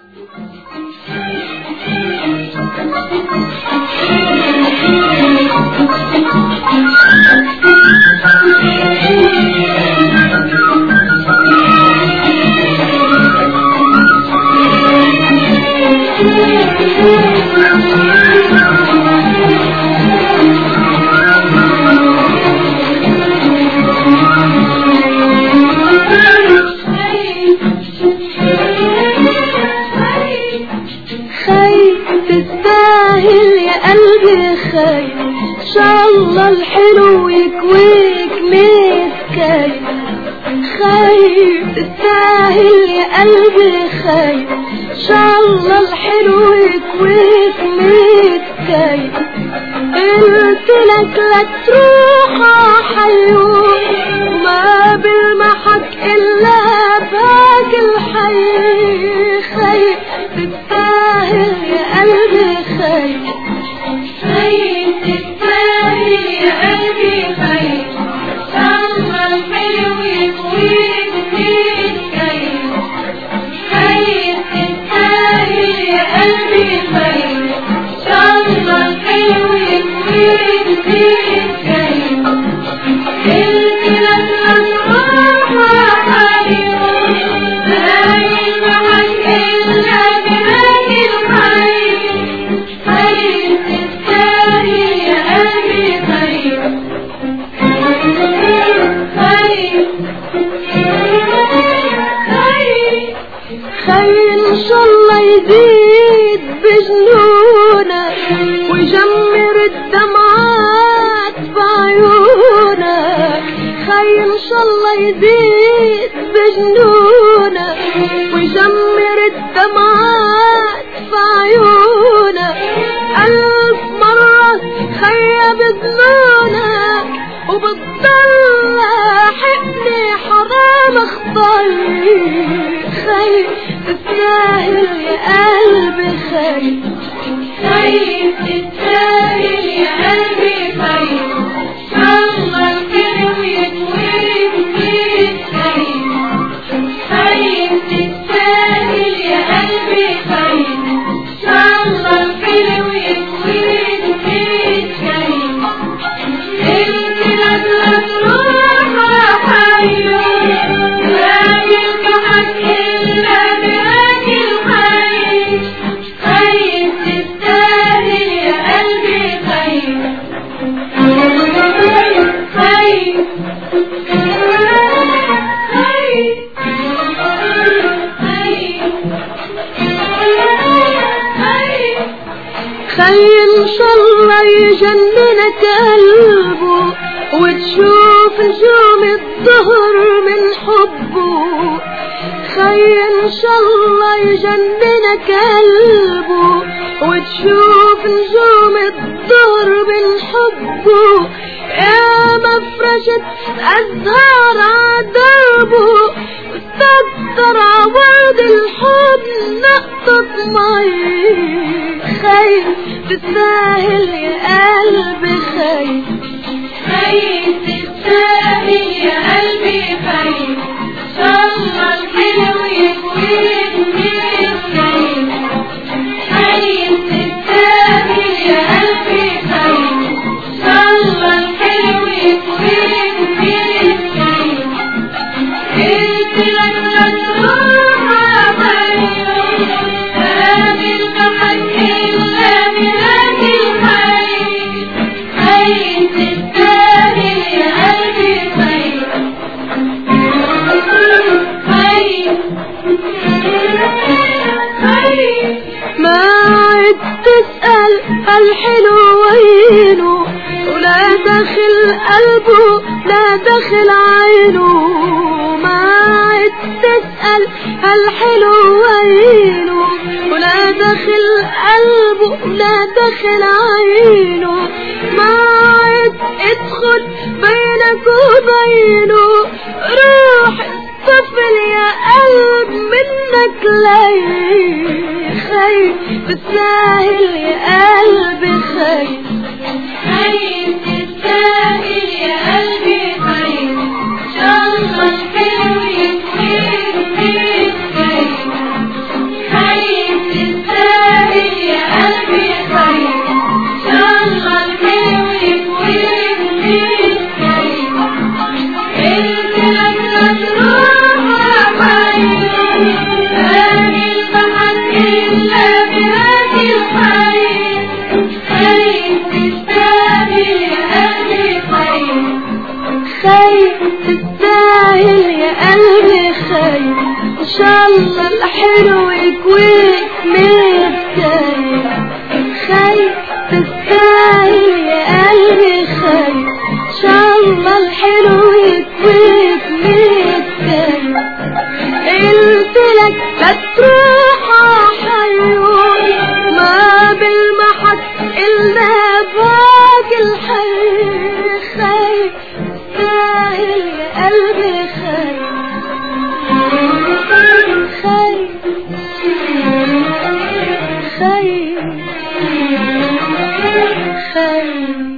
تستاهل يا قلبي خايف ان شاء الله الحلو يكويك مسكايف خايف تستاهل يا قلبي خايف ان شاء الله الحلو يكويك مسكايف قلت لك لا تروح حيون ما بالمحك الا باك الحي خايف تستاهل يا قلبي خايف خايف تستاهل يا قلبي خايف الله الحلو يكويك مسكايف خايف تستاهل يا قلبي خايف الله الحلو يكويك مسكايف قلت لك لا تروح حيون ما يلمحك الا بهاك الحي خايف تستاهل يا قلبي خايف خايف ان شاء الله يزيد بجنونك ويجمر الدمعات بعيونك خايف ان شاء الله يزيد بجنونك ويجمر الدمعات بعيونك ألف مرة خيب ظنونك وبتضل حقني حرام اخطي خايف تستاهل يا قلبي خايف خايف تستاهل يا قلبي خايف الله الحلو يكويك مسكايف خايف تستاهل يا قلبي خايف الله الحلو يكويك مسكايف قلت لك لا تروح حيون ما يلمحك الا بهاك الحي خايف تستاهل يا قلبي خايف خايف ان شاء الله يجننك قلبه وتشوف نجوم الظهر من حبه خايف ان شاء الله يجننك قلبه وتشوف نجوم الظهر من حبه يا مفرشة أزهار عدربه استكتر عواد الحب نقطة مي خايف تستاهل يا قلبي خايف خايف تستاهل يا قلبي خايف الله الحلو يكويك مسكايف خايف تستاهل يا قلبي خايف الله الحلو يكويك مسكايف قلت لك لا تروح حيون ما بالمحك الا بهاك الحي خايف تستاهل يا قلبي خايف ما عد تسأل الحلو وينه ولا دخل قلبه لا دخل عينه ما عد تسأل الحلو وينه ولا دخل قلبه لا دخل عينه ما عد ادخل بينك وبينه روح طفل يا قلب منك لي خايف تستاهل يا قلبي خايف خايف تستاهل يا قلبي خايف الله الحلو يكويك مسكايف خايف الحلو يكويك متايل خايف تستاهل يا قلبي خايف ان شاء الله الحلو يكويك متايل قلتلك لا تروح حيون ما بالمحك إلا باقي الحي خايف تستاهل يا قلبي خايف خايف خايف